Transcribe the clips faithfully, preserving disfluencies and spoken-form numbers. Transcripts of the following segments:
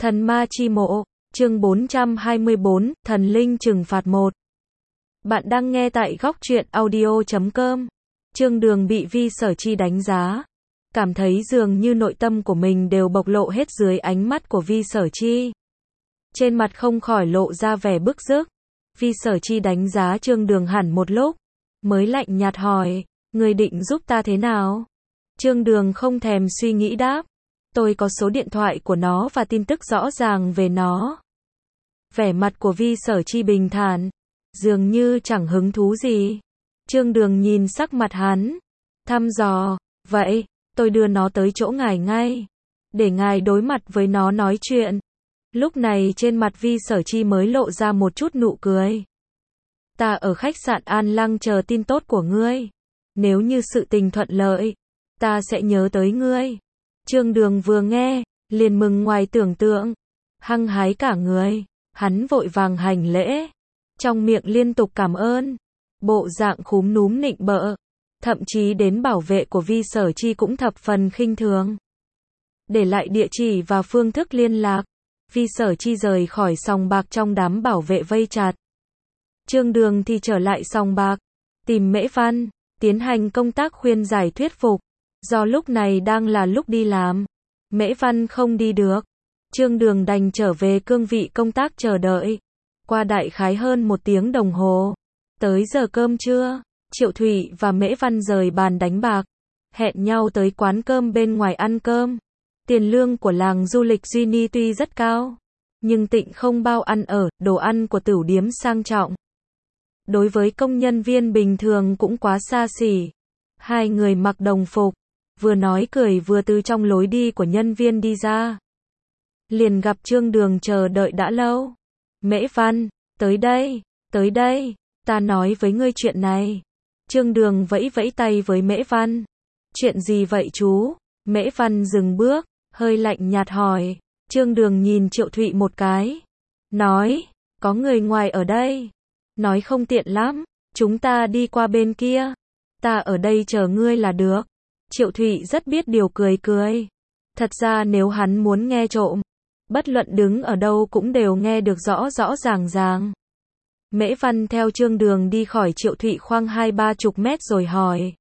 Thần ma chi mộ, chương bốn trăm hai mươi bốn, thần linh trừng phạt một. Bạn đang nghe tại góc truyện audio chấm com. Chương Đường bị Vi Sở Chi đánh giá, cảm thấy dường như nội tâm của mình đều bộc lộ hết dưới ánh mắt của Vi Sở Chi. Trên mặt không khỏi lộ ra vẻ bức rứt. Vi Sở Chi đánh giá Chương Đường hẳn một lúc, mới lạnh nhạt hỏi, người định giúp ta thế nào? Chương Đường không thèm suy nghĩ đáp, tôi có số điện thoại của nó và tin tức rõ ràng về nó. Vẻ mặt của Vi Sở Chi bình thản, dường như chẳng hứng thú gì. Chương Đường nhìn sắc mặt hắn, thăm dò, vậy, tôi đưa nó tới chỗ ngài ngay, để ngài đối mặt với nó nói chuyện. Lúc này trên mặt Vi Sở Chi mới lộ ra một chút nụ cười. Ta ở khách sạn An Lăng chờ tin tốt của ngươi. Nếu như sự tình thuận lợi, ta sẽ nhớ tới ngươi. Chương Đường vừa nghe, liền mừng ngoài tưởng tượng, hăng hái cả người, hắn vội vàng hành lễ, trong miệng liên tục cảm ơn, bộ dạng khúm núm nịnh bợ, thậm chí đến bảo vệ của Vi Sở Chi cũng thập phần khinh thường. Để lại địa chỉ và phương thức liên lạc, Vi Sở Chi rời khỏi sòng bạc trong đám bảo vệ vây chặt. Chương Đường thì trở lại sòng bạc, tìm Mễ Văn, tiến hành công tác khuyên giải thuyết phục. Do lúc này đang là lúc đi làm, Mễ Văn không đi được, Chương Đường đành trở về cương vị công tác chờ đợi. Qua đại khái hơn một tiếng đồng hồ, tới giờ cơm trưa, Triệu Thụy và Mễ Văn rời bàn đánh bạc, hẹn nhau tới quán cơm bên ngoài ăn cơm. Tiền lương của làng du lịch Duy Ni tuy rất cao, nhưng Tịnh không bao ăn ở, đồ ăn của tửu điếm sang trọng. Đối với công nhân viên bình thường cũng quá xa xỉ. Hai người mặc đồng phục, vừa nói cười vừa từ trong lối đi của nhân viên đi ra. Liền gặp Chương Đường chờ đợi đã lâu. Mễ Văn, tới đây, tới đây, ta nói với ngươi chuyện này. Chương Đường vẫy vẫy tay với Mễ Văn. Chuyện gì vậy chú? Mễ Văn dừng bước, hơi lạnh nhạt hỏi. Chương Đường nhìn Triệu Thụy một cái, nói, có người ngoài ở đây. Nói không tiện lắm, chúng ta đi qua bên kia. Ta ở đây chờ ngươi là được. Triệu Thụy rất biết điều cười cười. Thật ra nếu hắn muốn nghe trộm, bất luận đứng ở đâu cũng đều nghe được rõ rõ ràng ràng. Mễ Văn theo Chương Đường đi khỏi Triệu Thụy khoang hai ba chục mét rồi hỏi.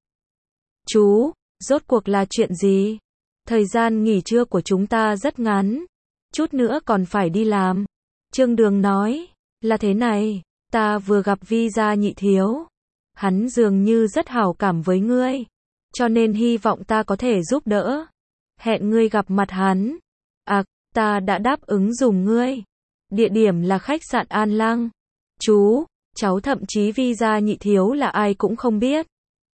Chú, rốt cuộc là chuyện gì? Thời gian nghỉ trưa của chúng ta rất ngắn, chút nữa còn phải đi làm. Chương Đường nói, là thế này, ta vừa gặp Vi gia nhị thiếu. Hắn dường như rất hảo cảm với ngươi, cho nên hy vọng ta có thể giúp đỡ. Hẹn ngươi gặp mặt hắn. À, ta đã đáp ứng dùng ngươi. Địa điểm là khách sạn An Lăng. Chú, cháu thậm chí Vi gia nhị thiếu là ai cũng không biết.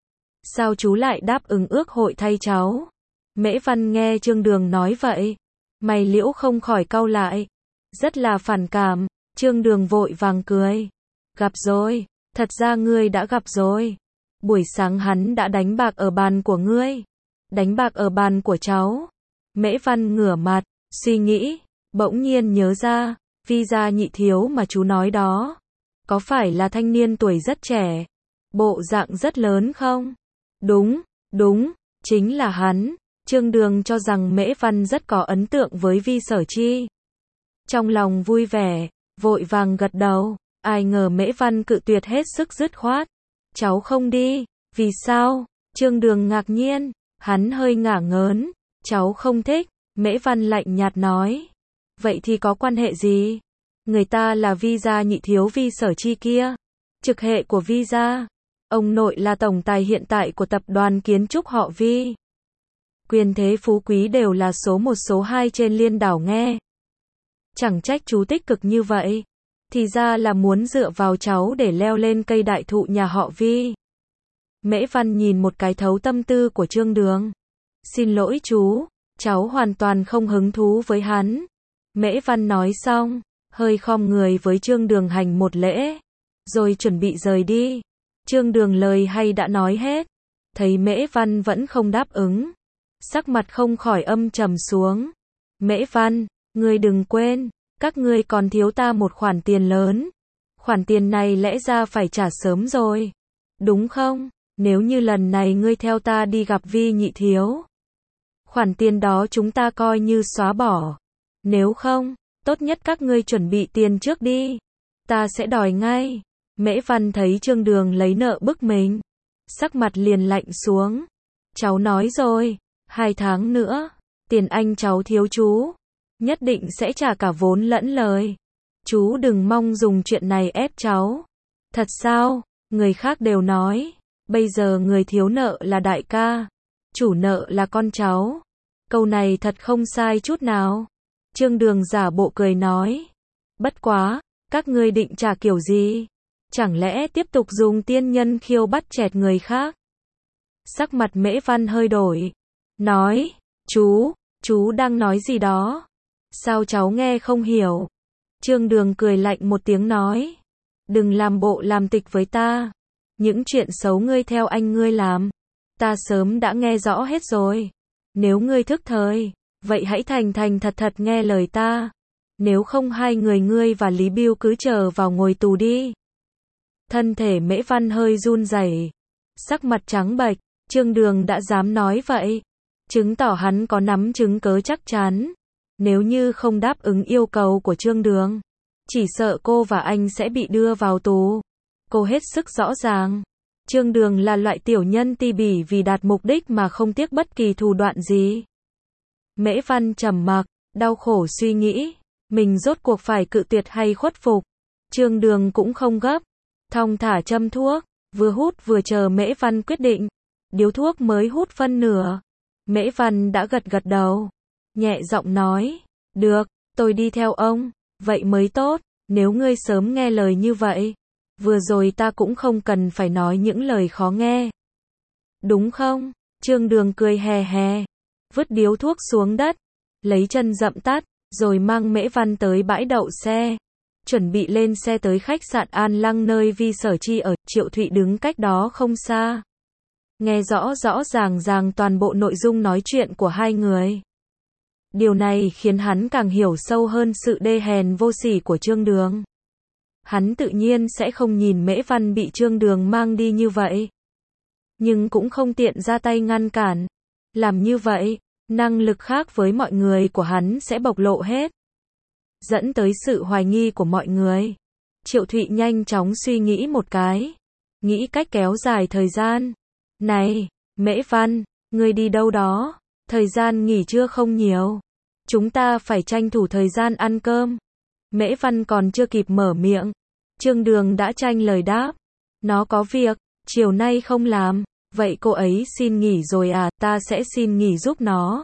Sao chú lại đáp ứng ước hội thay cháu? Mễ Văn nghe Chương Đường nói vậy, mày liễu không khỏi cau lại, rất là phản cảm. Chương Đường vội vàng cười. Gặp rồi, thật ra ngươi đã gặp rồi. Buổi sáng hắn đã đánh bạc ở bàn của ngươi. Đánh bạc ở bàn của cháu. Mễ Văn ngửa mặt, suy nghĩ, bỗng nhiên nhớ ra, Vi gia nhị thiếu mà chú nói đó, có phải là thanh niên tuổi rất trẻ, bộ dạng rất lớn không? Đúng, đúng, chính là hắn. Chương Đường cho rằng Mễ Văn rất có ấn tượng với Vi Sở Chi. Trong lòng vui vẻ, vội vàng gật đầu. Ai ngờ Mễ Văn cự tuyệt hết sức dứt khoát. Cháu không đi. Vì sao? Chương Đường ngạc nhiên, hắn hơi ngả ngớn. Cháu không thích. Mễ Văn lạnh nhạt nói. Vậy thì có quan hệ gì? Người ta là Vi gia nhị thiếu Vi Sở Chi kia, trực hệ của Vi gia. Ông nội là tổng tài hiện tại của tập đoàn kiến trúc họ Vi. Quyền thế phú quý đều là số một số hai trên liên đảo nghe. Chẳng trách chú tích cực như vậy. Thì ra là muốn dựa vào cháu để leo lên cây đại thụ nhà họ Vi. Mễ Văn nhìn một cái thấu tâm tư của Chương Đường. Xin lỗi chú, cháu hoàn toàn không hứng thú với hắn. Mễ Văn nói xong, hơi khom người với Chương Đường hành một lễ, rồi chuẩn bị rời đi. Chương Đường lời hay đã nói hết, thấy Mễ Văn vẫn không đáp ứng, sắc mặt không khỏi âm trầm xuống. Mễ Văn, ngươi đừng quên, các ngươi còn thiếu ta một khoản tiền lớn. Khoản tiền này lẽ ra phải trả sớm rồi, đúng không? Nếu như lần này ngươi theo ta đi gặp Vi nhị thiếu, khoản tiền đó chúng ta coi như xóa bỏ. Nếu không, tốt nhất các ngươi chuẩn bị tiền trước đi. Ta sẽ đòi ngay. Mễ Văn thấy Trương Đường lấy nợ bức mình. Sắc mặt liền lạnh xuống. Cháu nói rồi, hai tháng nữa, tiền anh cháu thiếu chú. Nhất định sẽ trả cả vốn lẫn lời. Chú đừng mong dùng chuyện này ép cháu. Thật sao? Người khác đều nói. Bây giờ người thiếu nợ là đại ca. Chủ nợ là con cháu. Câu này thật không sai chút nào. Trương Đường giả bộ cười nói. Bất quá, các ngươi định trả kiểu gì? Chẳng lẽ tiếp tục dùng tiên nhân khiêu bắt chẹt người khác? Sắc mặt Mễ Văn hơi đổi. Nói, chú, chú đang nói gì đó? Sao cháu nghe không hiểu? Trương Đường cười lạnh một tiếng nói. Đừng làm bộ làm tịch với ta. Những chuyện xấu ngươi theo anh ngươi làm, ta sớm đã nghe rõ hết rồi. Nếu ngươi thức thời, vậy hãy thành thành thật thật nghe lời ta. Nếu không hai người ngươi và Lý Bưu cứ chờ vào ngồi tù đi. Thân thể Mễ Văn hơi run rẩy, sắc mặt trắng bệch. Trương Đường đã dám nói vậy, chứng tỏ hắn có nắm chứng cớ chắc chắn. Nếu như không đáp ứng yêu cầu của Trương Đường, chỉ sợ cô và anh sẽ bị đưa vào tù. Cô hết sức rõ ràng. Trương Đường là loại tiểu nhân ti bỉ vì đạt mục đích mà không tiếc bất kỳ thủ đoạn gì. Mễ Văn trầm mặc, đau khổ suy nghĩ, mình rốt cuộc phải cự tuyệt hay khuất phục. Trương Đường cũng không gấp, thong thả châm thuốc, vừa hút vừa chờ Mễ Văn quyết định. Điếu thuốc mới hút phân nửa, Mễ Văn đã gật gật đầu, nhẹ giọng nói, được, tôi đi theo ông, vậy mới tốt, nếu ngươi sớm nghe lời như vậy, vừa rồi ta cũng không cần phải nói những lời khó nghe. Đúng không? Trương Đường cười hè hè, vứt điếu thuốc xuống đất, lấy chân dậm tắt, rồi mang Mễ Văn tới bãi đậu xe, chuẩn bị lên xe tới khách sạn An Lăng nơi Vi Sở Chi ở. Triệu Thụy đứng cách đó không xa, nghe rõ rõ ràng ràng toàn bộ nội dung nói chuyện của hai người. Điều này khiến hắn càng hiểu sâu hơn sự đê hèn vô sỉ của Trương Đường. Hắn tự nhiên sẽ không nhìn Mễ Văn bị Trương Đường mang đi như vậy, nhưng cũng không tiện ra tay ngăn cản. Làm như vậy, năng lực khác với mọi người của hắn sẽ bộc lộ hết, dẫn tới sự hoài nghi của mọi người. Triệu Thụy nhanh chóng suy nghĩ một cái, nghĩ cách kéo dài thời gian. Này, Mễ Văn, ngươi đi đâu đó? Thời gian nghỉ trưa không nhiều. Chúng ta phải tranh thủ thời gian ăn cơm. Mễ Văn còn chưa kịp mở miệng, Trương Đường đã tranh lời đáp. Nó có việc, chiều nay không làm. Vậy cô ấy xin nghỉ rồi à? Ta sẽ xin nghỉ giúp nó.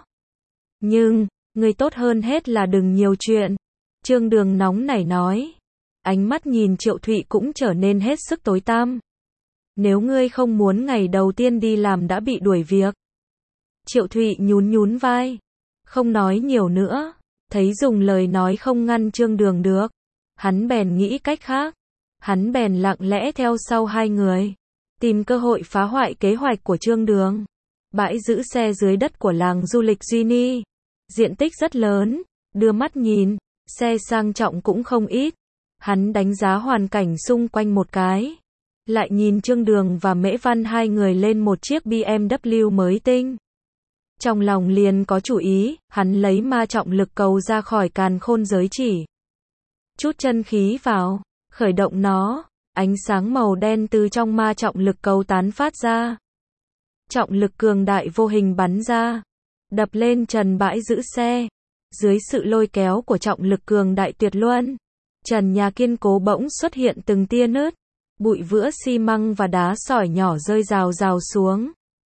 Nhưng, ngươi tốt hơn hết là đừng nhiều chuyện. Trương Đường nóng nảy nói. Ánh mắt nhìn Triệu Thụy cũng trở nên hết sức tối tăm. Nếu ngươi không muốn ngày đầu tiên đi làm đã bị đuổi việc. Triệu Thụy nhún nhún vai, không nói nhiều nữa, thấy dùng lời nói không ngăn Trương Đường được. Hắn bèn nghĩ cách khác. Hắn bèn lặng lẽ theo sau hai người, tìm cơ hội phá hoại kế hoạch của Trương Đường. Bãi giữ xe dưới đất của làng du lịch Duy Ni, diện tích rất lớn, đưa mắt nhìn, xe sang trọng cũng không ít. Hắn đánh giá hoàn cảnh xung quanh một cái, lại nhìn Trương Đường và Mễ Văn hai người lên một chiếc B M W mới tinh. Trong lòng liền có chủ ý, hắn lấy ma trọng lực cầu ra khỏi càn khôn giới chỉ. Chút chân khí vào, khởi động nó, ánh sáng màu đen từ trong ma trọng lực cầu tán phát ra. Trọng lực cường đại vô hình bắn ra, đập lên trần bãi giữ xe. Dưới sự lôi kéo của trọng lực cường đại tuyệt luân, trần nhà kiên cố bỗng xuất hiện từng tia nứt. Bụi vữa xi măng và đá sỏi nhỏ rơi rào rào xuống.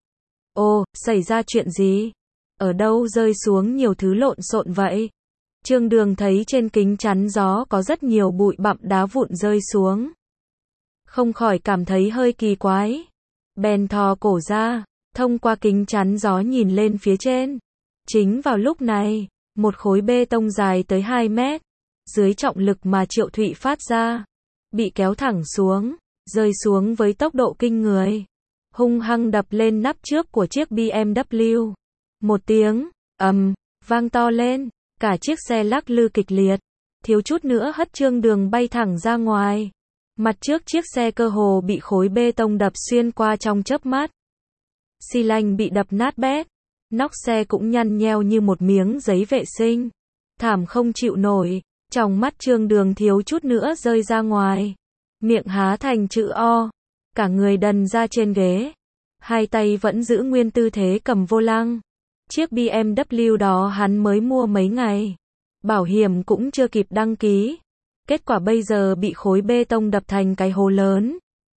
Ồ, xảy ra chuyện gì? Ở đâu rơi xuống nhiều thứ lộn xộn vậy? Trương Đường thấy trên kính chắn gió có rất nhiều bụi bặm đá vụn rơi xuống. Không khỏi cảm thấy hơi kỳ quái. Bèn thò cổ ra, thông qua kính chắn gió nhìn lên phía trên. Chính vào lúc này, một khối bê tông dài tới hai mét, dưới trọng lực mà Triệu Thụy phát ra, bị kéo thẳng xuống, rơi xuống với tốc độ kinh người, hung hăng đập lên nắp trước của chiếc B M W. Một tiếng ầm vang to lên, cả chiếc xe lắc lư kịch liệt, thiếu chút nữa hất Trương Đường bay thẳng ra ngoài. Mặt trước chiếc xe cơ hồ bị khối bê tông đập xuyên qua trong chớp mắt. Xi lanh bị đập nát bét, nóc xe cũng nhăn nheo như một miếng giấy vệ sinh. thảm không chịu nổi, trong mắt Trương Đường thiếu chút nữa rơi ra ngoài. Miệng há thành chữ O, cả người đần ra trên ghế. Hai tay vẫn giữ nguyên tư thế cầm vô lăng. Chiếc bê em vê đó hắn mới mua mấy ngày. Bảo hiểm cũng chưa kịp đăng ký. Kết quả bây giờ bị khối bê tông đập thành cái hố lớn.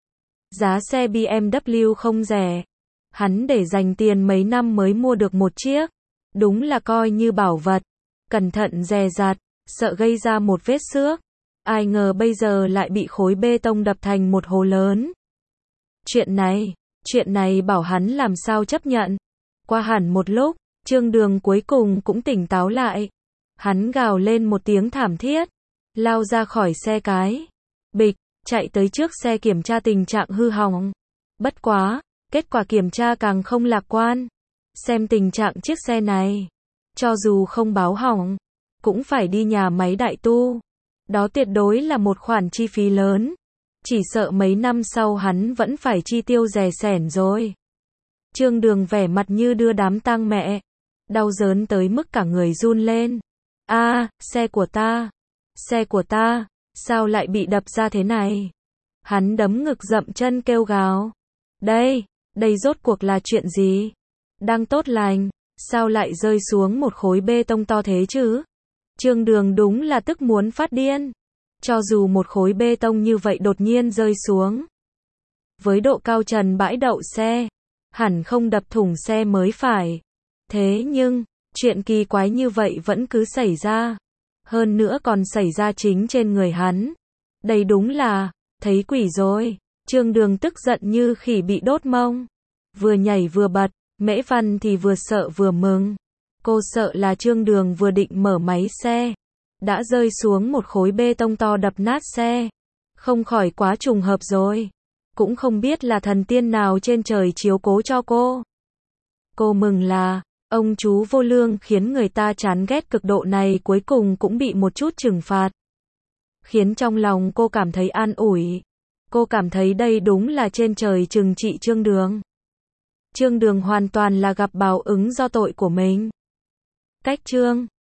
Giá xe bê em vê không rẻ. Hắn để dành tiền mấy năm mới mua được một chiếc. Đúng là coi như bảo vật. Cẩn thận dè dặt, sợ gây ra một vết xước. Ai ngờ bây giờ lại bị khối bê tông đập thành một hố lớn. Chuyện này, chuyện này bảo hắn làm sao chấp nhận. Qua hẳn một lúc, Trương Đường cuối cùng cũng tỉnh táo lại. Hắn gào lên một tiếng thảm thiết, lao ra khỏi xe cái. Bịch, chạy tới trước xe kiểm tra tình trạng hư hỏng. Bất quá, kết quả kiểm tra càng không lạc quan. Xem tình trạng chiếc xe này, cho dù không báo hỏng, cũng phải đi nhà máy đại tu. Đó tuyệt đối là một khoản chi phí lớn. Chỉ sợ mấy năm sau hắn vẫn phải chi tiêu rè sẻn rồi. Trương Đường vẻ mặt như đưa đám tang mẹ. Đau đớn tới mức cả người run lên. A, à, xe của ta. Xe của ta. Sao lại bị đập ra thế này? Hắn đấm ngực dậm chân kêu gào. Đây, đây rốt cuộc là chuyện gì? Đang tốt lành, sao lại rơi xuống một khối bê tông to thế chứ? Trương Đường đúng là tức muốn phát điên. Cho dù một khối bê tông như vậy đột nhiên rơi xuống, với độ cao trần bãi đậu xe, hẳn không đập thủng xe mới phải. Thế nhưng, chuyện kỳ quái như vậy vẫn cứ xảy ra. Hơn nữa còn xảy ra chính trên người hắn. Đây đúng là, thấy quỷ rồi. Trương Đường tức giận như khỉ bị đốt mông. Vừa nhảy vừa bật, Mễ Văn thì vừa sợ vừa mừng. Cô sợ là Trương Đường vừa định mở máy xe, đã rơi xuống một khối bê tông to đập nát xe. Không khỏi quá trùng hợp rồi. Cũng không biết là thần tiên nào trên trời chiếu cố cho cô. Cô mừng là, ông chú vô lương khiến người ta chán ghét cực độ này cuối cùng cũng bị một chút trừng phạt. Khiến trong lòng cô cảm thấy an ủi. Cô cảm thấy đây đúng là trên trời trừng trị Trương Đường. Trương Đường hoàn toàn là gặp báo ứng do tội của mình. Cách chương